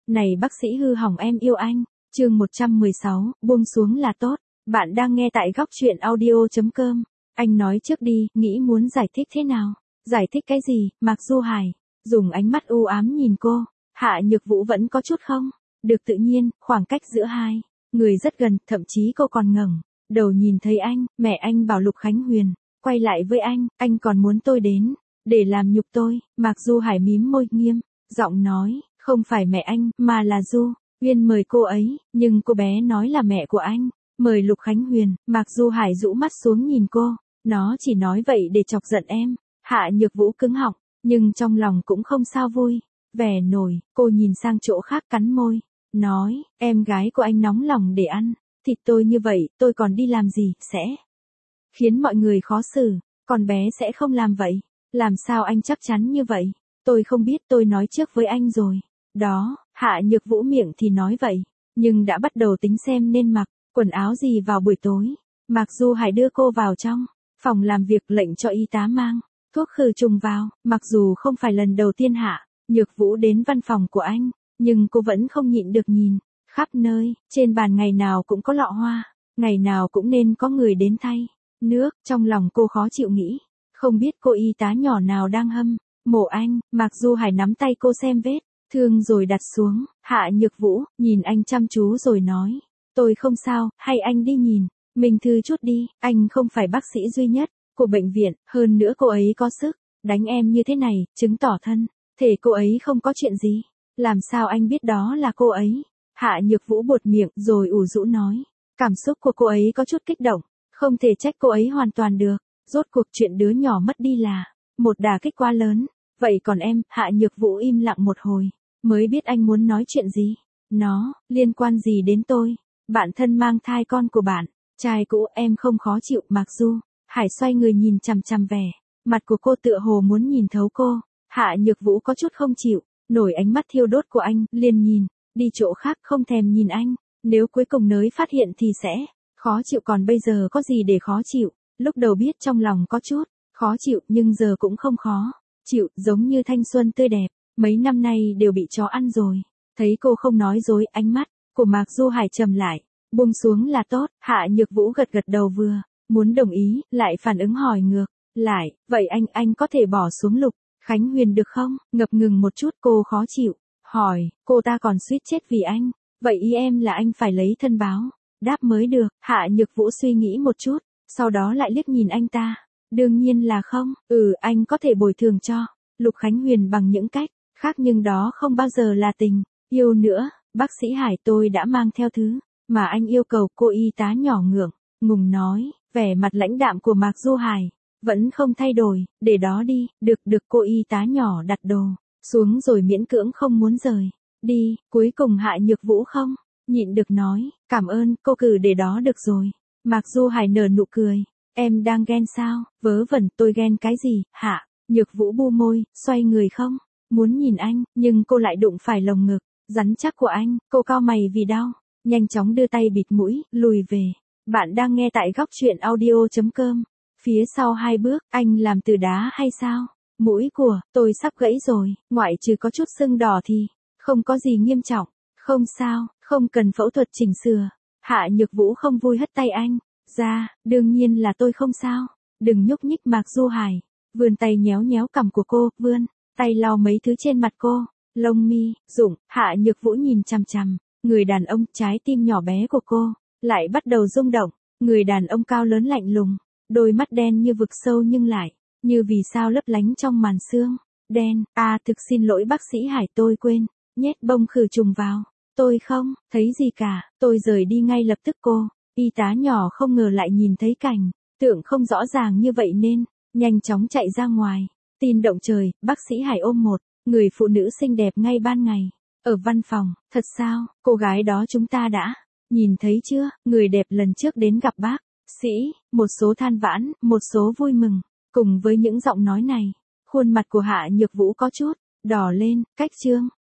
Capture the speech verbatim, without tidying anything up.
Này bác sĩ hư hỏng em yêu anh, chương một trăm mười sáu, buông xuống là tốt. Bạn đang nghe tại góc truyện audio.com. Anh nói trước đi, nghĩ muốn giải thích thế nào? Giải thích cái gì? Mạc Du Hải dùng ánh mắt u ám nhìn cô. Hạ Nhược Vũ vẫn có chút không được tự nhiên, khoảng cách giữa hai người rất gần, thậm chí cô còn ngẩng đầu nhìn thấy anh. Mẹ anh bảo Lục Khánh Huyền quay lại với anh, anh còn muốn tôi đến để làm nhục tôi. Mạc Du Hải mím môi nghiêm giọng nói, không phải mẹ anh, mà là Du Uyên mời cô ấy, nhưng cô bé nói là mẹ của anh mời Lục Khánh Huyền. Mạc Du Hải rũ mắt xuống nhìn cô, nó chỉ nói vậy để chọc giận em. Hạ Nhược Vũ cứng họng, nhưng trong lòng cũng không sao vui vẻ nổi. Cô nhìn sang chỗ khác cắn môi, nói, em gái của anh nóng lòng để ăn thịt tôi như vậy, tôi còn đi làm gì, sẽ khiến mọi người khó xử, con bé sẽ không làm vậy. Làm sao anh chắc chắn như vậy? Tôi không biết, tôi nói trước với anh rồi. Đó, Hạ Nhược Vũ miệng thì nói vậy, nhưng đã bắt đầu tính xem nên mặc quần áo gì vào buổi tối. Mạc Du Hải đưa cô vào trong phòng làm việc, lệnh cho y tá mang thuốc khử trùng vào. Mặc dù không phải lần đầu tiên Hạ Nhược Vũ đến văn phòng của anh, nhưng cô vẫn không nhịn được nhìn khắp nơi. Trên bàn ngày nào cũng có lọ hoa, ngày nào cũng nên có người đến thay nước. Trong lòng cô khó chịu nghĩ, không biết cô y tá nhỏ nào đang hâm mộ anh. Mạc Du Hải nắm tay cô xem vết thương rồi đặt xuống. Hạ Nhược Vũ nhìn anh chăm chú rồi nói, tôi không sao, hay anh đi nhìn mình thư chút đi. Anh không phải bác sĩ duy nhất của bệnh viện, hơn nữa cô ấy có sức đánh em như thế này, chứng tỏ thân thể cô ấy không có chuyện gì. Làm sao anh biết đó là cô ấy? Hạ Nhược Vũ buột miệng rồi ủ rũ nói, cảm xúc của cô ấy có chút kích động, không thể trách cô ấy hoàn toàn được. Rốt cuộc chuyện đứa nhỏ mất đi là một đả kích quá lớn. Vậy còn em? Hạ Nhược Vũ im lặng một hồi, mới biết anh muốn nói chuyện gì. Nó liên quan gì đến tôi? Bạn thân mang thai con của bạn trai cũ, em không khó chịu. Mạc Du Hải xoay người nhìn chằm chằm vẻ mặt của cô, tựa hồ muốn nhìn thấu cô. Hạ Nhược Vũ có chút không chịu nổi ánh mắt thiêu đốt của anh, liền nhìn đi chỗ khác, không thèm nhìn anh. Nếu cuối cùng nới phát hiện thì sẽ khó chịu, còn bây giờ có gì để khó chịu? Lúc đầu biết trong lòng có chút khó chịu, nhưng giờ cũng không khó chịu, giống như thanh xuân tươi đẹp mấy năm nay đều bị chó ăn rồi. Thấy cô không nói dối, ánh mắt của Mạc Du Hải trầm lại. Buông xuống là tốt. Hạ Nhược Vũ gật gật đầu, vừa muốn đồng ý, lại phản ứng hỏi ngược lại, vậy anh, anh có thể bỏ xuống Lục Khánh Huyền được không? Ngập ngừng một chút, cô khó chịu hỏi, cô ta còn suýt chết vì anh, vậy ý em là anh phải lấy thân báo đáp mới được? Hạ Nhược Vũ suy nghĩ một chút, sau đó lại liếc nhìn anh ta. Đương nhiên là không. Ừ, anh có thể bồi thường cho Lục Khánh Huyền bằng những cách khác, nhưng đó không bao giờ là tình yêu nữa. Bác sĩ Hải, tôi đã mang theo thứ mà anh yêu cầu. Cô y tá nhỏ ngượng ngùng nói. Vẻ mặt lãnh đạm của Mạc Du Hải vẫn không thay đổi. Để đó đi. Được được. Cô y tá nhỏ đặt đồ xuống rồi miễn cưỡng không muốn rời đi. Cuối cùng Hạ Nhược Vũ không nhịn được nói, cảm ơn, cô cử để đó được rồi. Mạc Du Hải nở nụ cười, em đang ghen sao? Vớ vẩn, tôi ghen cái gì? Hạ Nhược Vũ bu môi, xoay người không muốn nhìn anh, nhưng cô lại đụng phải lồng ngực rắn chắc của anh. Cô cau mày vì đau, nhanh chóng đưa tay bịt mũi, lùi về. Bạn đang nghe tại góc truyện audio.com. Phía sau hai bước, anh làm từ đá hay sao? Mũi của tôi sắp gãy rồi, ngoại trừ có chút sưng đỏ thì không có gì nghiêm trọng. Không sao, không cần phẫu thuật chỉnh sửa. Hạ Nhược Vũ không vui hất tay anh ra, đương nhiên là tôi không sao. Đừng nhúc nhích. Mạc Du Hải vươn tay nhéo nhéo cằm của cô, vươn tay lau mấy thứ trên mặt cô. Lông mi rụng. Hạ Nhược Vũ nhìn chằm chằm người đàn ông, trái tim nhỏ bé của cô lại bắt đầu rung động. Người đàn ông cao lớn lạnh lùng, đôi mắt đen như vực sâu nhưng lại như vì sao lấp lánh trong màn sương đen. À, thực xin lỗi bác sĩ Hải, tôi quên nhét bông khử trùng vào. Tôi không thấy gì cả, tôi rời đi ngay lập tức. Cô y tá nhỏ không ngờ lại nhìn thấy cảnh tượng không rõ ràng như vậy nên nhanh chóng chạy ra ngoài. Tin động trời, bác sĩ Hải ôm một người phụ nữ xinh đẹp ngay ban ngày ở văn phòng. Thật sao? Cô gái đó chúng ta đã nhìn thấy chưa? Người đẹp lần trước đến gặp bác sĩ. Một số than vãn, một số vui mừng. Cùng với những giọng nói này, khuôn mặt của Hạ Nhược Vũ có chút đỏ lên. Cách chương